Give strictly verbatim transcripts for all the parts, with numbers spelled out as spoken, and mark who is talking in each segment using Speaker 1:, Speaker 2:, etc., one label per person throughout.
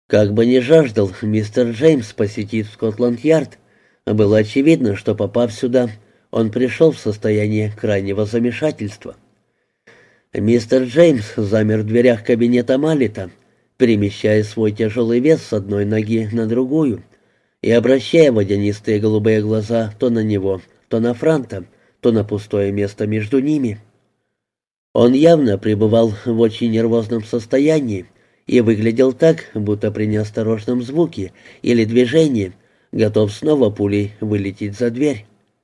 Speaker 1: Как бы ни жаждал мистер Джеймс посетить Скотланд-Ярд, было очевидно, что, попав сюда, он пришел в состояние крайнего замешательства. Мистер Джеймс замер в дверях кабинета Маллета, перемещая свой тяжелый вес с одной ноги на другую и обращая водянистые голубые глаза то на него, то на Франта, то на пустое место между ними. Он явно пребывал в очень нервозном состоянии и выглядел так, будто при неосторожном звуке или движении готов снова пулей вылететь за дверь.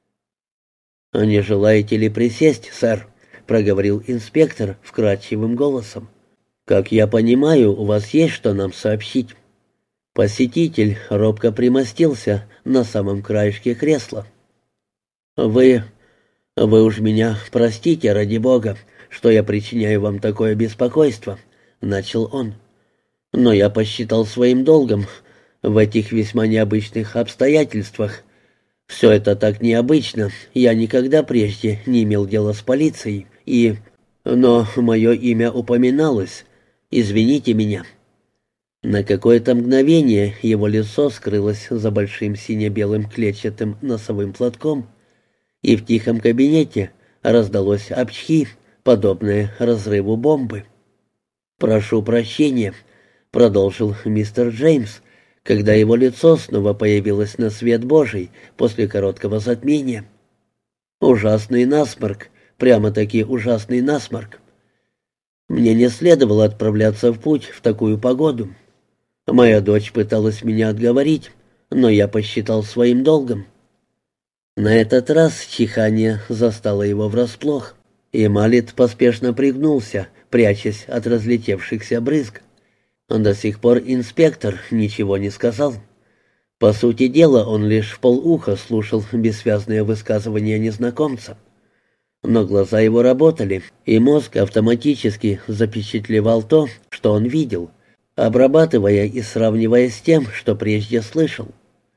Speaker 1: «Не желаете ли присесть, сэр?» — проговорил инспектор вкрадчивым голосом. «Как я понимаю, у вас есть что нам сообщить». Посетитель робко примостился на самом краешке кресла. «Вы... вы уж меня простите, ради бога, что я причиняю вам такое беспокойство», — начал он. «Но я посчитал своим долгом в этих весьма необычных обстоятельствах. Все это так необычно, я никогда прежде не имел дела с полицией, и... но мое имя упоминалось. Извините меня». На какое-то мгновение его лицо скрылось за большим сине-белым клетчатым носовым платком, и в тихом кабинете раздалось «апчхи», подобное разрыву бомбы. «Прошу прощения», — продолжил мистер Джеймс, когда его лицо снова появилось на свет Божий после короткого затмения. «Ужасный насморк, прямо-таки ужасный насморк. Мне не следовало отправляться в путь в такую погоду. Моя дочь пыталась меня отговорить, но я посчитал своим долгом». На этот раз чихание застало его врасплох, и Маллет поспешно пригнулся, прячась от разлетевшихся брызг. До сих пор инспектор ничего не сказал. По сути дела, он лишь вполуха слушал бессвязные высказывания незнакомца. Но глаза его работали, и мозг автоматически запечатлевал то, что он видел, обрабатывая и сравнивая с тем, что прежде слышал.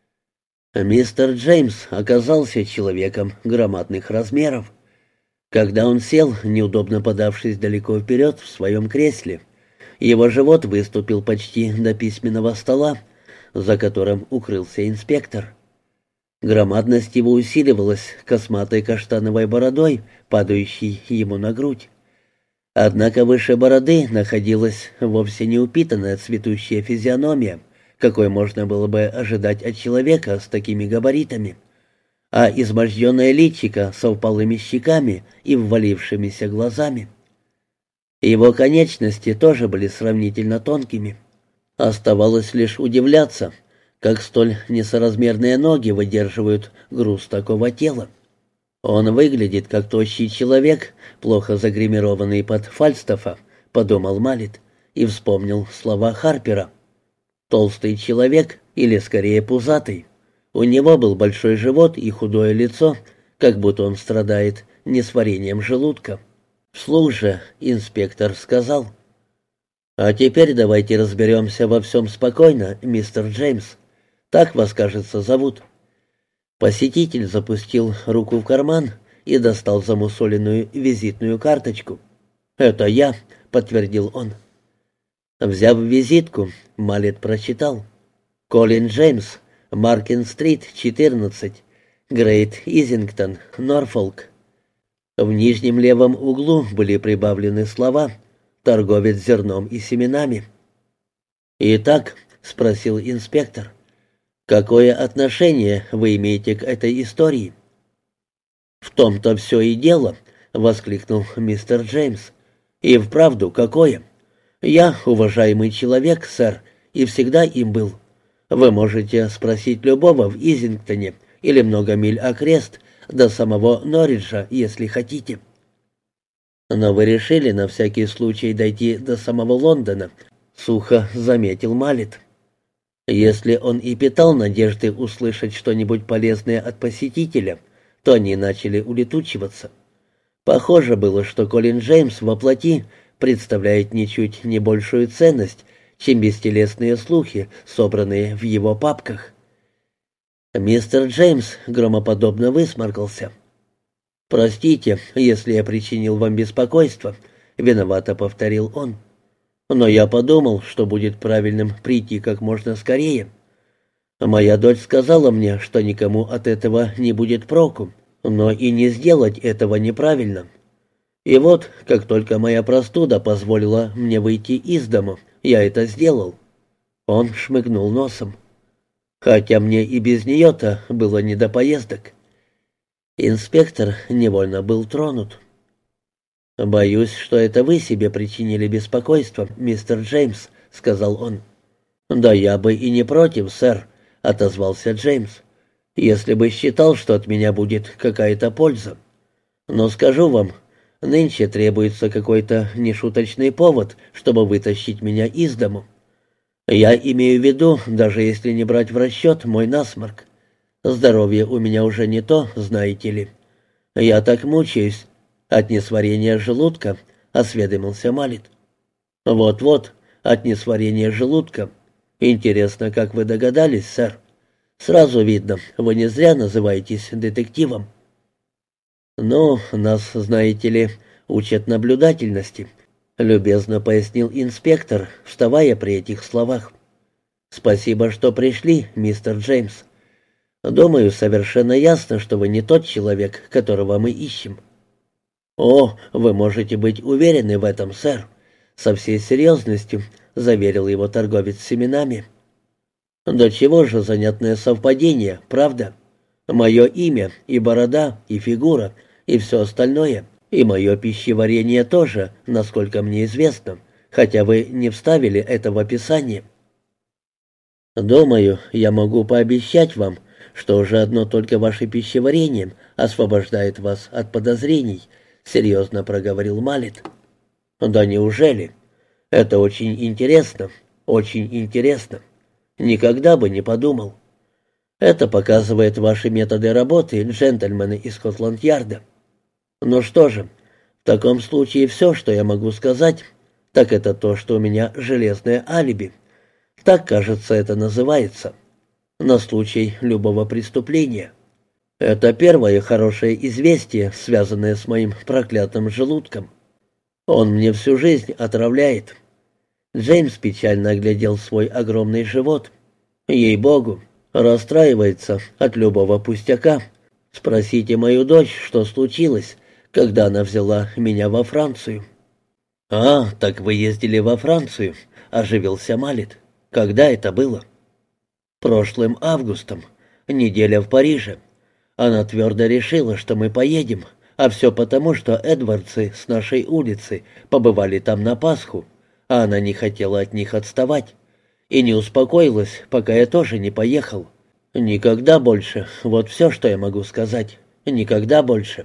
Speaker 1: Мистер Джеймс оказался человеком громадных размеров. Когда он сел, неудобно подавшись далеко вперед в своем кресле, его живот выступил почти до письменного стола, за которым укрылся инспектор. Громадность его усиливалась косматой каштановой бородой, падающей ему на грудь. Однако выше бороды находилась вовсе не упитанная цветущая физиономия, какой можно было бы ожидать от человека с такими габаритами, а изможденное личико со впалыми щеками и ввалившимися глазами. Его конечности тоже были сравнительно тонкими. Оставалось лишь удивляться, как столь несоразмерные ноги выдерживают груз такого тела. «Он выглядит как тощий человек, плохо загримированный под Фальстафа», — подумал Маллет и вспомнил слова Харпера. «Толстый человек, или скорее пузатый. У него был большой живот и худое лицо, как будто он страдает несварением желудка». Вслух же инспектор сказал: «А теперь давайте разберемся во всем спокойно, мистер Джеймс. Так вас, кажется, зовут». Посетитель запустил руку в карман и достал замусоленную визитную карточку. «Это я», — подтвердил он. Взяв визитку, Маллет прочитал: «Колин Джеймс, Маркин-стрит, четырнадцать, Грейт Изингтон, Норфолк». В нижнем левом углу были прибавлены слова «торговец зерном и семенами». «Итак», — спросил инспектор, — «какое отношение вы имеете к этой истории?» «В том-то все и дело», — воскликнул мистер Джеймс. «И вправду какое? Я уважаемый человек, сэр, и всегда им был. Вы можете спросить любого в Изингтоне или много миль окрест, до самого Норриджа, если хотите». «Но вы решили на всякий случай дойти до самого Лондона», — сухо заметил Маллет. Если он и питал надежды услышать что-нибудь полезное от посетителя, то они начали улетучиваться. Похоже было, что Колин Джеймс во плоти представляет ничуть не большую ценность, чем бестелесные слухи, собранные в его папках. Мистер Джеймс громоподобно высморкался. «Простите, если я причинил вам беспокойство», — виновато повторил он. Но я подумал, что будет правильным прийти как можно скорее. Моя дочь сказала мне, что никому от этого не будет проку, но и не сделать этого неправильно. И вот, как только моя простуда позволила мне выйти из дому, я это сделал». Он шмыгнул носом. «Хотя мне и без нее-то было не до поездок». Инспектор невольно был тронут. «Боюсь, что это вы себе причинили беспокойство, мистер Джеймс», — сказал он. «Да я бы и не против, сэр», — отозвался Джеймс, «если бы считал, что от меня будет какая-то польза. Но скажу вам, нынче требуется какой-то нешуточный повод, чтобы вытащить меня из дому. Я имею в виду, даже если не брать в расчет мой насморк. Здоровье у меня уже не то, знаете ли. Я так мучаюсь от несварения желудка», — осведомился Малит. «Вот-вот, от несварения желудка. Интересно, как вы догадались, сэр? Сразу видно, вы не зря называетесь детективом». «Ну, нас, знаете ли, учат наблюдательности», — любезно пояснил инспектор, вставая при этих словах. «Спасибо, что пришли, мистер Джеймс. Думаю, совершенно ясно, что вы не тот человек, которого мы ищем». «О, вы можете быть уверены в этом, сэр», — со всей серьезностью заверил его торговец семенами. «Да чего же занятное совпадение, правда? Мое имя, и борода, и фигура, и все остальное, и мое пищеварение тоже, насколько мне известно, хотя вы не вставили это в описание. Думаю, я могу пообещать вам, что уже одно только ваше пищеварение освобождает вас от подозрений», — серьезно проговорил Малит. «Да неужели? Это очень интересно, очень интересно. Никогда бы не подумал. Это показывает ваши методы работы, джентльмены из Скотланд-Ярда. Ну что же, в таком случае все, что я могу сказать, так это то, что у меня железное алиби. Так, кажется, это называется. На случай любого преступления. Это первое хорошее известие, связанное с моим проклятым желудком. Он мне всю жизнь отравляет». Джеймс печально оглядел свой огромный живот. «Ей-богу, расстраивается от любого пустяка. Спросите мою дочь, что случилось, когда она взяла меня во Францию». «А, так вы ездили во Францию», — оживился Малит. «Когда это было?» «Прошлым августом. Неделя в Париже. Она твердо решила, что мы поедем, а все потому, что Эдвардсы с нашей улицы побывали там на Пасху, а она не хотела от них отставать. И не успокоилась, пока я тоже не поехал. Никогда больше, вот все, что я могу сказать. Никогда больше.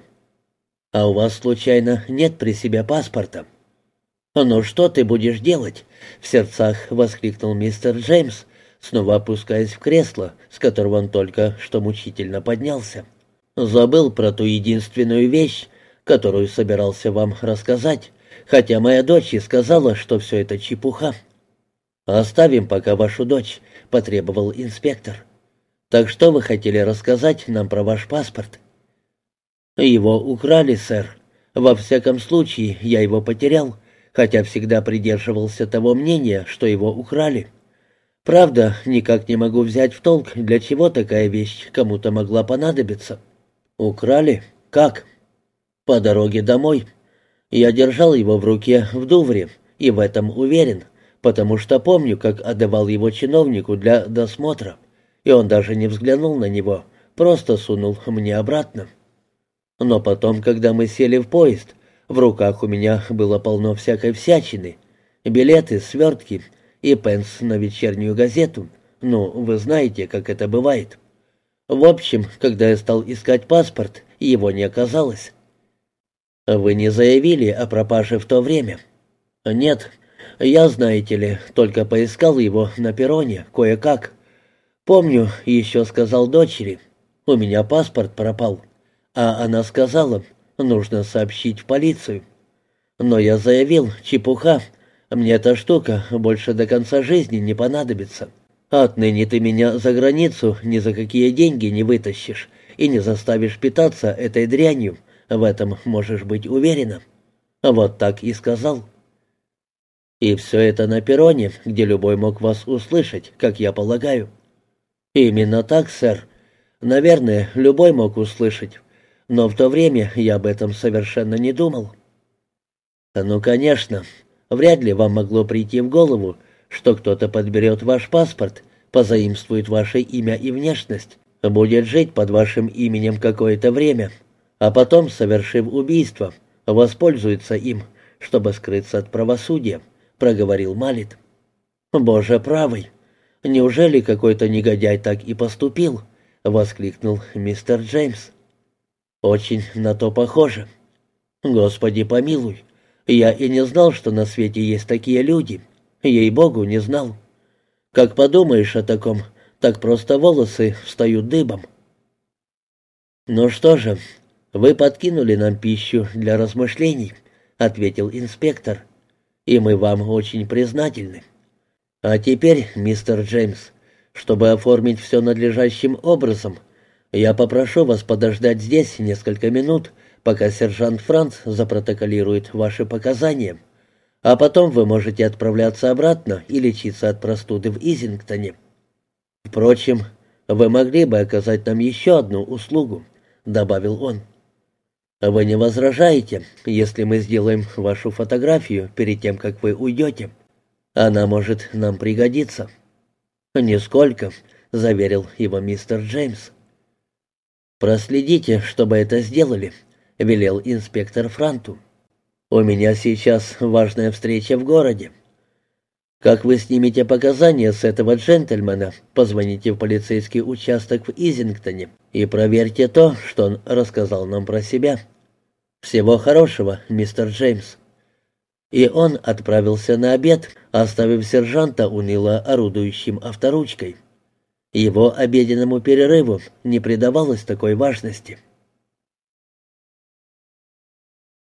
Speaker 1: А у вас, случайно, нет при себе паспорта?» «Ну что ты будешь делать?» — в сердцах воскликнул мистер Джеймс, снова опускаясь в кресло, с которого он только что мучительно поднялся. «Забыл про ту единственную вещь, которую собирался вам рассказать, хотя моя дочь и сказала, что все это чепуха». «Оставим пока вашу дочь», — потребовал инспектор. «Так что вы хотели рассказать нам про ваш паспорт?» «Его украли, сэр. Во всяком случае, я его потерял, хотя всегда придерживался того мнения, что его украли. Правда, никак не могу взять в толк, для чего такая вещь кому-то могла понадобиться». «Украли? Как?» «По дороге домой. Я держал его в руке в Дувре, и в этом уверен, потому что помню, как отдавал его чиновнику для досмотра, и он даже не взглянул на него, просто сунул мне обратно. Но потом, когда мы сели в поезд, в руках у меня было полно всякой всячины, билеты, свертки и пенс на вечернюю газету. Ну, вы знаете, как это бывает. В общем, когда я стал искать паспорт, его не оказалось». «Вы не заявили о пропаже в то время?» «Нет. Я, знаете ли, только поискал его на перроне, кое-как. Помню, еще сказал дочери, у меня паспорт пропал, а она сказала, нужно сообщить в полицию. Но я заявил, чепуха, мне эта штука больше до конца жизни не понадобится. Отныне ты меня за границу ни за какие деньги не вытащишь и не заставишь питаться этой дрянью, в этом можешь быть уверена». Вот так и сказал. И все это на перроне, где любой мог вас услышать, как я полагаю. Именно так, сэр. Наверное, любой мог услышать. Но в то время я об этом совершенно не думал. Ну, конечно, вряд ли вам могло прийти в голову, что кто-то подберет ваш паспорт, позаимствует ваше имя и внешность, будет жить под вашим именем какое-то время, а потом, совершив убийство, воспользуется им, чтобы скрыться от правосудия, проговорил Малет. Боже правый, неужели какой-то негодяй так и поступил? Воскликнул мистер Джеймс. Очень на то похоже. Господи помилуй, я и не знал, что на свете есть такие люди. Ей-богу, не знал. Как подумаешь о таком, так просто волосы встают дыбом. «Ну что же, вы подкинули нам пищу для размышлений», — ответил инспектор, — «и мы вам очень признательны. А теперь, мистер Джеймс, чтобы оформить все надлежащим образом, я попрошу вас подождать здесь несколько минут, пока сержант Франц запротоколирует ваши показания, а потом вы можете отправляться обратно и лечиться от простуды в Изингтоне. Впрочем, вы могли бы оказать нам еще одну услугу», — добавил он. «Вы не возражаете, если мы сделаем вашу фотографию перед тем, как вы уйдете? Она может нам пригодиться». «Нисколько», — заверил его мистер Джеймс. «Проследите, чтобы это сделали», — велел инспектор Франту. «У меня сейчас важная встреча в городе. Как вы снимете показания с этого джентльмена, позвоните в полицейский участок в Изингтоне и проверьте то, что он рассказал нам про себя. Всего хорошего, мистер Джеймс». И он отправился на обед, оставив сержанта уныло орудующим авторучкой. Его обеденному перерыву не придавалось такой важности.